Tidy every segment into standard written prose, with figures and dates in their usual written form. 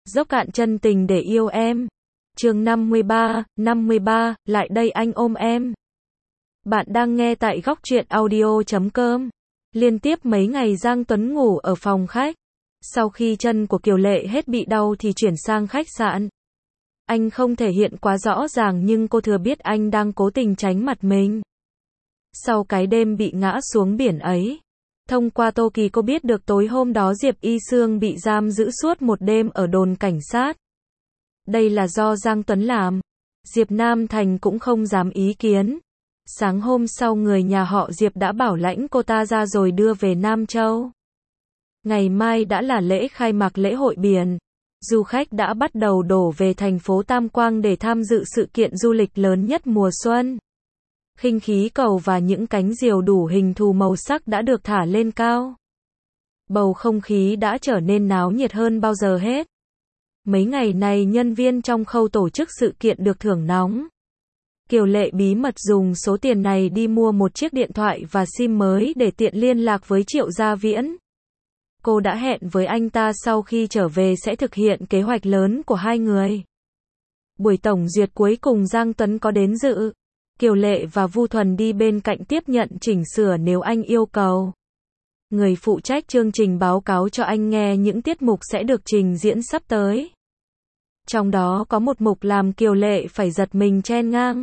Dốc cạn chân tình để yêu em. Chương 53, lại đây anh ôm em. Bạn đang nghe tại góc truyện audio.com. Liên tiếp mấy ngày Giang Tuấn ngủ ở phòng khách. Sau khi chân của Kiều Lệ hết bị đau thì chuyển sang khách sạn. Anh không thể hiện quá rõ ràng nhưng cô thừa biết anh đang cố tình tránh mặt mình. Sau cái đêm bị ngã xuống biển ấy, thông qua Tô Kỳ cô biết được tối hôm đó Diệp Y Sương bị giam giữ suốt một đêm ở đồn cảnh sát. Đây là do Giang Tuấn làm. Diệp Nam Thành cũng không dám ý kiến. Sáng hôm sau người nhà họ Diệp đã bảo lãnh cô ta ra rồi đưa về Nam Châu. Ngày mai đã là lễ khai mạc lễ hội biển. Du khách đã bắt đầu đổ về thành phố Tam Quang để tham dự sự kiện du lịch lớn nhất mùa xuân. Khinh khí cầu và những cánh diều đủ hình thù màu sắc đã được thả lên cao. Bầu không khí đã trở nên náo nhiệt hơn bao giờ hết. Mấy ngày này nhân viên trong khâu tổ chức sự kiện được thưởng nóng. Kiều Lệ bí mật dùng số tiền này đi mua một chiếc điện thoại và SIM mới để tiện liên lạc với Triệu Gia Viễn. Cô đã hẹn với anh ta sau khi trở về sẽ thực hiện kế hoạch lớn của hai người. Buổi tổng duyệt cuối cùng Giang Tuấn có đến dự. Kiều Lệ và Vu Thuần đi bên cạnh tiếp nhận chỉnh sửa nếu anh yêu cầu. Người phụ trách chương trình báo cáo cho anh nghe những tiết mục sẽ được trình diễn sắp tới. Trong đó có một mục làm Kiều Lệ phải giật mình chen ngang.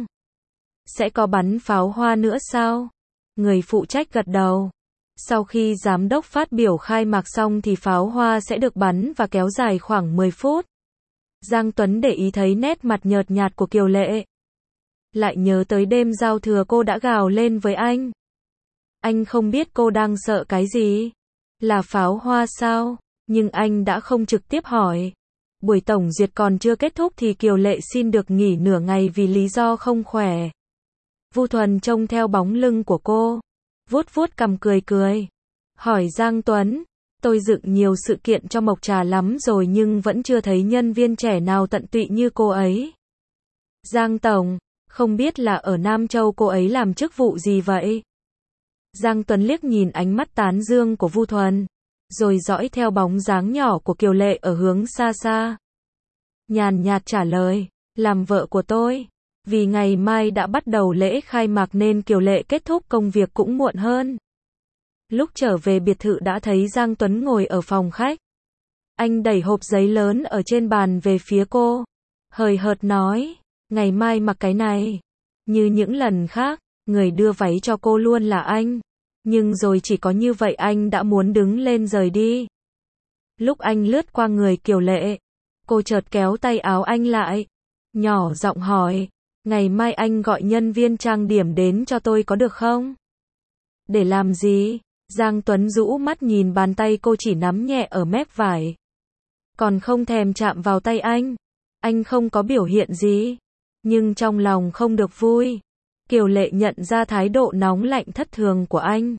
Sẽ có bắn pháo hoa nữa sao? Người phụ trách gật đầu. Sau khi giám đốc phát biểu khai mạc xong thì pháo hoa sẽ được bắn và kéo dài khoảng 10 phút. Giang Tuấn để ý thấy nét mặt nhợt nhạt của Kiều Lệ. Lại nhớ tới đêm giao thừa cô đã gào lên với anh. Anh không biết cô đang sợ cái gì? Là pháo hoa sao? Nhưng anh đã không trực tiếp hỏi. Buổi tổng duyệt còn chưa kết thúc thì Kiều Lệ xin được nghỉ nửa ngày vì lý do không khỏe. Vu Thuần trông theo bóng lưng của cô, vuốt vuốt cằm cười cười. Hỏi Giang Tuấn, tôi dựng nhiều sự kiện cho Mộc Trà lắm rồi nhưng vẫn chưa thấy nhân viên trẻ nào tận tụy như cô ấy. Giang Tổng, không biết là ở Nam Châu cô ấy làm chức vụ gì vậy? Giang Tuấn liếc nhìn ánh mắt tán dương của Vu Thuần, rồi dõi theo bóng dáng nhỏ của Kiều Lệ ở hướng xa xa. Nhàn nhạt trả lời, làm vợ của tôi. Vì ngày mai đã bắt đầu lễ khai mạc nên Kiều Lệ kết thúc công việc cũng muộn hơn. Lúc trở về biệt thự đã thấy Giang Tuấn ngồi ở phòng khách. Anh đẩy hộp giấy lớn ở trên bàn về phía cô. Hời hợt nói, ngày mai mặc cái này. Như những lần khác, người đưa váy cho cô luôn là anh. Nhưng rồi chỉ có như vậy anh đã muốn đứng lên rời đi. Lúc anh lướt qua người Kiều Lệ, cô chợt kéo tay áo anh lại. Nhỏ giọng hỏi, ngày mai anh gọi nhân viên trang điểm đến cho tôi có được không? Để làm gì? Giang Tuấn rũ mắt nhìn bàn tay cô chỉ nắm nhẹ ở mép vải. Còn không thèm chạm vào tay anh. Anh không có biểu hiện gì. Nhưng trong lòng không được vui. Kiều Lệ nhận ra thái độ nóng lạnh thất thường của anh.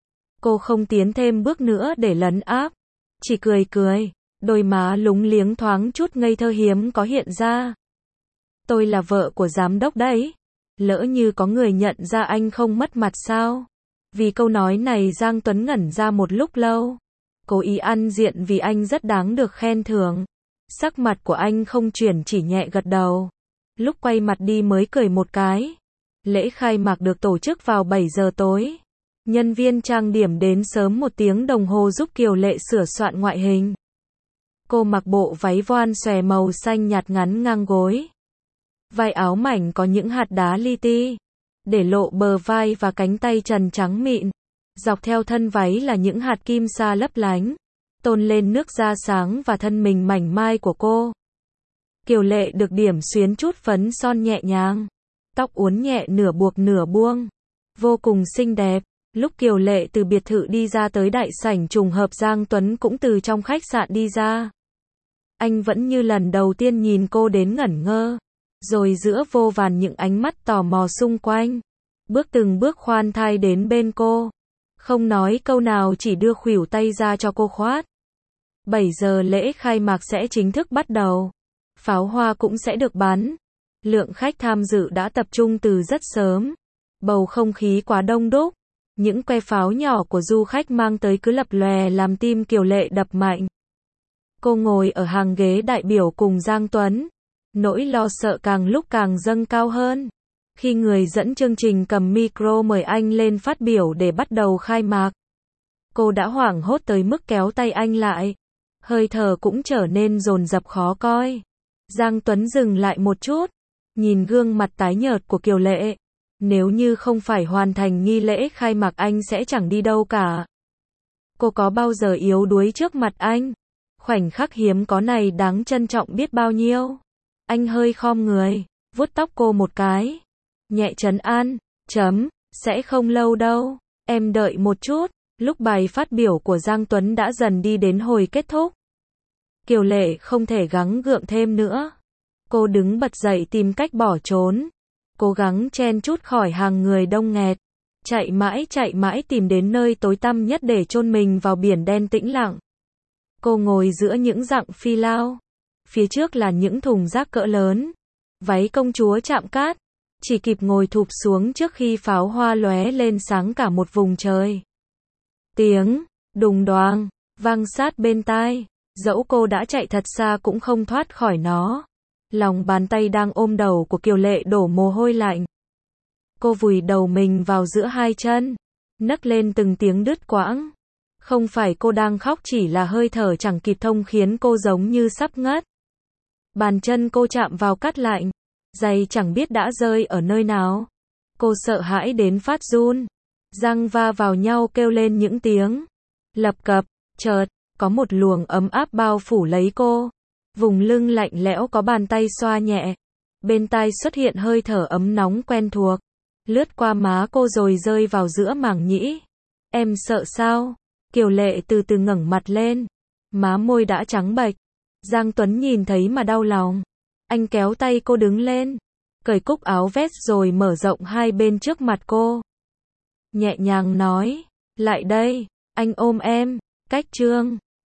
Cô không tiến thêm bước nữa để lấn áp. Chỉ cười cười. Đôi má lúng liếng thoáng chút ngây thơ hiếm có hiện ra. Tôi là vợ của giám đốc đấy. Lỡ như có người nhận ra anh không mất mặt sao? Vì câu nói này Giang Tuấn ngẩn ra một lúc lâu. Cố ý ăn diện vì anh rất đáng được khen thưởng. Sắc mặt của anh không chuyển chỉ nhẹ gật đầu. Lúc quay mặt đi mới cười một cái. Lễ khai mạc được tổ chức vào 7 giờ tối. Nhân viên trang điểm đến sớm 1 tiếng đồng hồ giúp Kiều Lệ sửa soạn ngoại hình. Cô mặc bộ váy voan xòe màu xanh nhạt ngắn ngang gối. Vai áo mảnh có những hạt đá li ti, để lộ bờ vai và cánh tay trần trắng mịn. Dọc theo thân váy là những hạt kim sa lấp lánh, tôn lên nước da sáng và thân mình mảnh mai của cô. Kiều Lệ được điểm xuyến chút phấn son nhẹ nhàng, tóc uốn nhẹ nửa buộc nửa buông, vô cùng xinh đẹp. Lúc Kiều Lệ từ biệt thự đi ra tới đại sảnh trùng hợp Giang Tuấn cũng từ trong khách sạn đi ra. Anh vẫn như lần đầu tiên nhìn cô đến ngẩn ngơ. Rồi giữa vô vàn những ánh mắt tò mò xung quanh, từng bước khoan thai đến bên cô. Không nói câu nào chỉ đưa khuỷu tay ra cho cô khoát. 7 giờ lễ khai mạc sẽ chính thức bắt đầu. Pháo hoa cũng sẽ được bắn. Lượng khách tham dự đã tập trung từ rất sớm. Bầu không khí quá đông đúc. Những que pháo nhỏ của du khách mang tới cứ lập lòe làm tim Kiều Lệ đập mạnh. Cô ngồi ở hàng ghế đại biểu cùng Giang Tuấn. Nỗi lo sợ càng lúc càng dâng cao hơn. Khi người dẫn chương trình cầm micro mời anh lên phát biểu để bắt đầu khai mạc, cô đã hoảng hốt tới mức kéo tay anh lại. Hơi thở cũng trở nên dồn dập khó coi. Giang Tuấn dừng lại một chút, nhìn gương mặt tái nhợt của Kiều Lệ. Nếu như không phải hoàn thành nghi lễ khai mạc anh sẽ chẳng đi đâu cả. Cô có bao giờ yếu đuối trước mặt anh? Khoảnh khắc hiếm có này đáng trân trọng biết bao nhiêu. Anh hơi khom người, vuốt tóc cô một cái. Nhẹ trấn an, sẽ không lâu đâu, em đợi một chút. Lúc bài phát biểu của Giang Tuấn đã dần đi đến hồi kết thúc, Kiều Lệ không thể gắng gượng thêm nữa. Cô đứng bật dậy tìm cách bỏ trốn, cố gắng chen chúc khỏi hàng người đông nghẹt, chạy mãi tìm đến nơi tối tăm nhất để chôn mình vào biển đen tĩnh lặng. Cô ngồi giữa những dặng phi lao, phía trước là những thùng rác cỡ lớn, váy công chúa chạm cát, chỉ kịp ngồi thụp xuống trước khi pháo hoa lóe lên sáng cả một vùng trời. Tiếng đùng đoàng vang sát bên tai, dẫu cô đã chạy thật xa cũng không thoát khỏi nó. Lòng bàn tay đang ôm đầu của Kiều Lệ đổ mồ hôi lạnh. Cô vùi đầu mình vào giữa hai chân, nấc lên từng tiếng đứt quãng. Không phải cô đang khóc, chỉ là hơi thở chẳng kịp thông khiến cô giống như sắp ngất. Bàn chân cô chạm vào cát lạnh, giày chẳng biết đã rơi ở nơi nào. Cô sợ hãi đến phát run, răng va vào nhau kêu lên những tiếng lập cập. Chợt, có một luồng ấm áp bao phủ lấy cô. Vùng lưng lạnh lẽo có bàn tay xoa nhẹ. Bên tai xuất hiện hơi thở ấm nóng quen thuộc, lướt qua má cô rồi rơi vào giữa màng nhĩ. Em sợ sao? Kiều Lệ từ từ ngẩng mặt lên, má môi đã trắng bệch. Giang Tuấn nhìn thấy mà đau lòng. Anh kéo tay cô đứng lên, cởi cúc áo vest rồi mở rộng hai bên trước mặt cô. Nhẹ nhàng nói, lại đây, anh ôm em. Cách chương